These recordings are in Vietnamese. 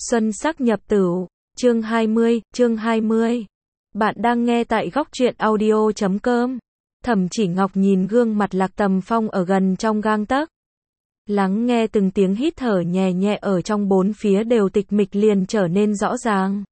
Xuân sắc nhập tửu, chương 20. Bạn đang nghe tại góc truyện audio.com. Thẩm Chỉ Ngọc nhìn gương mặt Lạc Tầm Phong ở gần trong gang tấc. Lắng nghe từng tiếng hít thở nhẹ nhẹ ở trong bốn phía đều tịch mịch liền trở nên rõ ràng.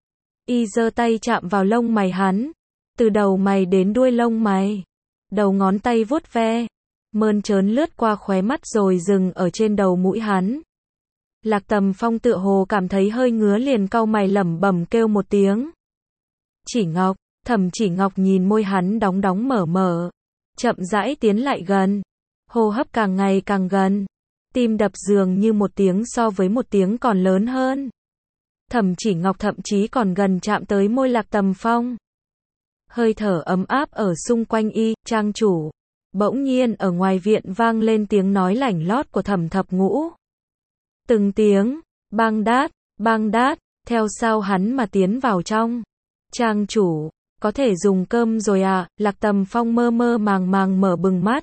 Y giơ tay chạm vào lông mày hắn, từ đầu mày đến đuôi lông mày, đầu ngón tay vuốt ve, mơn trớn lướt qua khóe mắt rồi dừng ở trên đầu mũi hắn. Lạc Tầm Phong tựa hồ cảm thấy hơi ngứa liền cau mày lẩm bẩm kêu một tiếng. Chỉ Ngọc, Thẩm Chỉ Ngọc nhìn môi hắn đóng đóng mở mở, chậm rãi tiến lại gần, hô hấp càng ngày càng gần, tim đập dường như một tiếng so với một tiếng còn lớn hơn. Thẩm Chỉ Ngọc thậm chí còn gần chạm tới môi Lạc Tầm Phong. Hơi thở ấm áp ở xung quanh y, trang chủ. Bỗng nhiên ở ngoài viện vang lên tiếng nói lảnh lót của Thẩm Thập Ngũ. Từng tiếng, bang đát, theo sau hắn mà tiến vào trong. Trang chủ, có thể dùng cơm rồi à? Lạc Tầm Phong mơ mơ màng màng mở bừng mắt.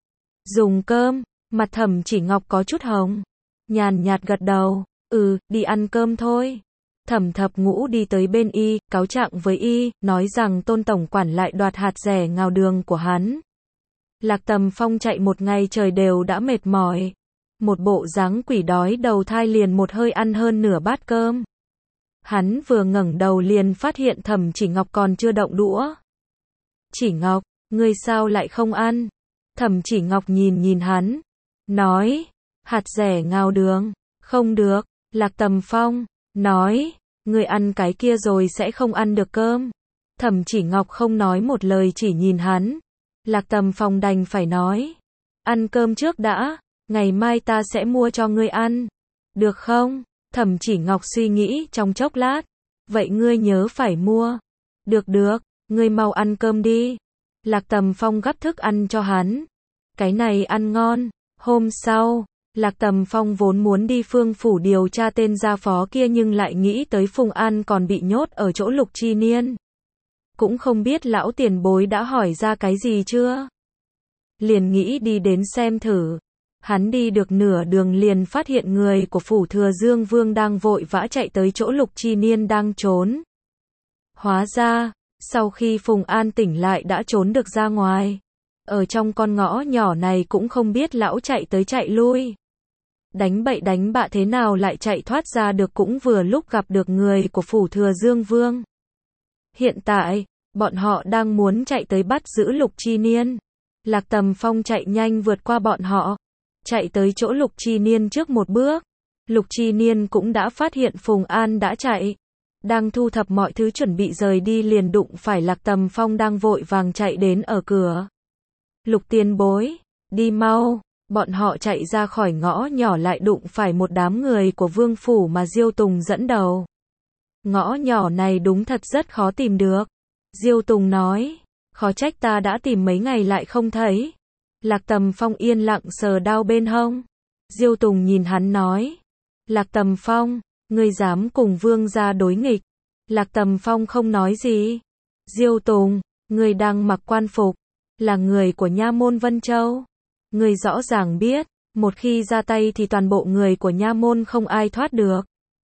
Dùng cơm, mặt Thẩm Chỉ Ngọc có chút hồng. Nhàn nhạt gật đầu, đi ăn cơm thôi. Thẩm Thập Ngũ đi tới bên y, cáo trạng với y, nói rằng Tôn tổng quản lại đoạt hạt rẻ ngào đường của hắn. Lạc Tầm Phong chạy một ngày trời đều đã mệt mỏi. Một bộ dáng quỷ đói đầu thai liền một hơi ăn hơn nửa bát cơm. Hắn vừa ngẩng đầu liền phát hiện Thẩm Chỉ Ngọc còn chưa động đũa. Chỉ Ngọc, ngươi sao lại không ăn? Thẩm Chỉ Ngọc nhìn hắn, nói, hạt rẻ ngào đường, không được. Lạc Tầm Phong nói, ngươi ăn cái kia rồi sẽ không ăn được cơm. Thẩm Chỉ Ngọc không nói một lời chỉ nhìn hắn. Lạc Tầm Phong đành phải nói, ăn cơm trước đã, ngày mai ta sẽ mua cho ngươi ăn. Được không? Thẩm Chỉ Ngọc suy nghĩ trong chốc lát. Vậy ngươi nhớ phải mua. Được, ngươi mau ăn cơm đi. Lạc Tầm Phong gắp thức ăn cho hắn. Cái này ăn ngon. Hôm sau, Lạc Tầm Phong vốn muốn đi Phương phủ điều tra tên gia phó kia nhưng lại nghĩ tới Phùng An còn bị nhốt ở chỗ Lục Chi Niên. Cũng không biết lão tiền bối đã hỏi ra cái gì chưa. Liền nghĩ đi đến xem thử. Hắn đi được nửa đường liền phát hiện người của phủ Thừa Dương Vương đang vội vã chạy tới chỗ Lục Chi Niên đang trốn. Hóa ra, sau khi Phùng An tỉnh lại đã trốn được ra ngoài. Ở trong con ngõ nhỏ này cũng không biết lão chạy tới chạy lui. Đánh bậy đánh bạ thế nào lại chạy thoát ra được cũng vừa lúc gặp được người của phủ Thừa Dương Vương. Hiện tại, bọn họ đang muốn chạy tới bắt giữ Lục Chi Niên. Lạc Tầm Phong chạy nhanh vượt qua bọn họ. Chạy tới chỗ Lục Chi Niên trước một bước. Lục Chi Niên cũng đã phát hiện Phùng An đã chạy. Đang thu thập mọi thứ chuẩn bị rời đi liền đụng phải Lạc Tầm Phong đang vội vàng chạy đến ở cửa. Lục tiền bối, đi mau. Bọn họ chạy ra khỏi ngõ nhỏ lại đụng phải một đám người của Vương phủ mà Diêu Tùng dẫn đầu. Ngõ nhỏ này đúng thật rất khó tìm được. Diêu Tùng nói, khó trách ta đã tìm mấy ngày lại không thấy. Lạc Tầm Phong yên lặng sờ đao bên hông. Diêu Tùng nhìn hắn nói, Lạc Tầm Phong, ngươi dám cùng Vương gia đối nghịch. Lạc Tầm Phong không nói gì. Diêu Tùng, ngươi đang mặc quan phục, là người của nha môn Vân Châu. Ngươi rõ ràng biết, một khi ra tay thì toàn bộ người của nha môn không ai thoát được.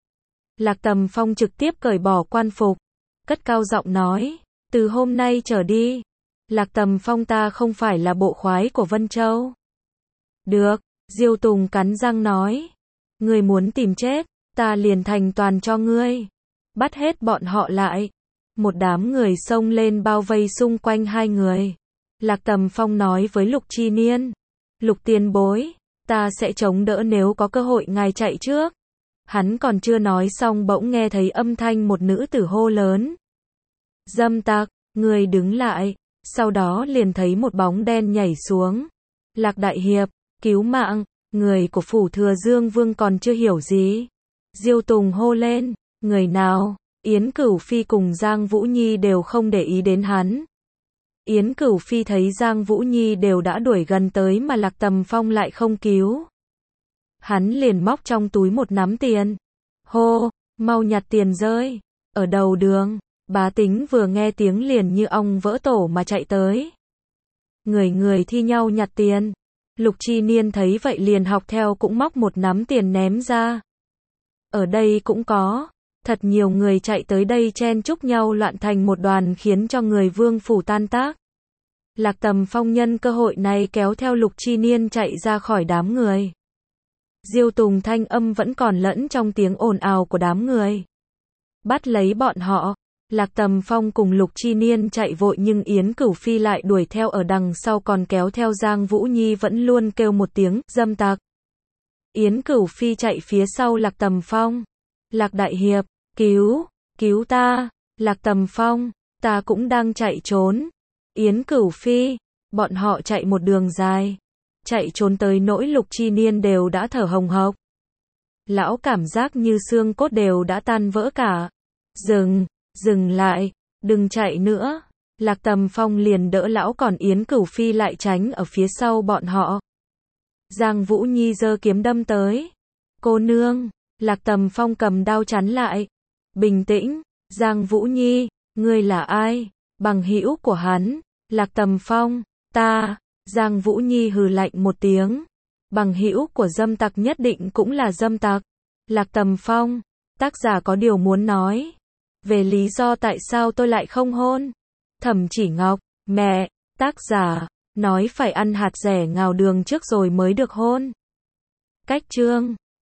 Lạc Tầm Phong trực tiếp cởi bỏ quan phục, cất cao giọng nói, từ hôm nay trở đi, Lạc Tầm Phong ta không phải là bộ khoái của Vân Châu. Được, Diêu Tùng cắn răng nói, ngươi muốn tìm chết, ta liền thành toàn cho ngươi. Bắt hết bọn họ lại. Một đám người xông lên bao vây xung quanh hai người. Lạc Tầm Phong nói với Lục Chi Niên, Lục tiền bối, ta sẽ chống đỡ nếu có cơ hội ngài chạy trước. Hắn còn chưa nói xong bỗng nghe thấy âm thanh một nữ tử hô lớn. Dâm tặc, người đứng lại. Sau đó liền thấy một bóng đen nhảy xuống. Lạc đại hiệp, cứu mạng. Người của phủ Thừa Dương Vương còn chưa hiểu gì. Diêu Tùng hô lên, người nào? Yến Cửu Phi cùng Giang Vũ Nhi đều không để ý đến hắn. Yến Cửu Phi thấy Giang Vũ Nhi đều đã đuổi gần tới mà Lạc Tầm Phong lại không cứu. Hắn liền móc trong túi một nắm tiền. Hô, mau nhặt tiền rơi. Ở đầu đường, bá tính vừa nghe tiếng liền như ong vỡ tổ mà chạy tới. Người thi nhau nhặt tiền. Lục Chi Niên thấy vậy liền học theo cũng móc một nắm tiền ném ra. Ở đây cũng có. Thật nhiều người chạy tới đây chen chúc nhau loạn thành một đoàn khiến cho người Vương phủ tan tác. Lạc Tầm Phong nhân cơ hội này kéo theo Lục Chi Niên chạy ra khỏi đám người. Diêu Tùng thanh âm vẫn còn lẫn trong tiếng ồn ào của đám người. Bắt lấy bọn họ. Lạc Tầm Phong cùng Lục Chi Niên chạy vội nhưng Yến Cửu Phi lại đuổi theo ở đằng sau còn kéo theo Giang Vũ Nhi vẫn luôn kêu một tiếng, dâm tặc. Yến Cửu Phi chạy phía sau Lạc Tầm Phong. Lạc Đại Hiệp, cứu ta. Lạc Tầm Phong, ta cũng đang chạy trốn. Yến Cửu Phi, bọn họ chạy một đường dài. Chạy trốn tới nỗi Lục Chi Niên đều đã thở hồng hộc. Lão cảm giác như xương cốt đều đã tan vỡ cả. Dừng lại, đừng chạy nữa. Lạc Tầm Phong liền đỡ lão còn Yến Cửu Phi lại tránh ở phía sau bọn họ. Giang Vũ Nhi giơ kiếm đâm tới. Cô nương, Lạc Tầm Phong cầm đao chắn lại. Bình tĩnh, Giang Vũ Nhi, ngươi là ai? Bằng hữu của hắn. Lạc Tầm Phong, ta. Giang Vũ Nhi hừ lạnh một tiếng. Bằng hữu của dâm tặc nhất định cũng là dâm tặc. Lạc Tầm Phong, tác giả có điều muốn nói. Về lý do tại sao tôi lại không hôn. Thẩm Chỉ Ngọc, mẹ, tác giả, nói phải ăn hạt rẻ ngào đường trước rồi mới được hôn. Cách chương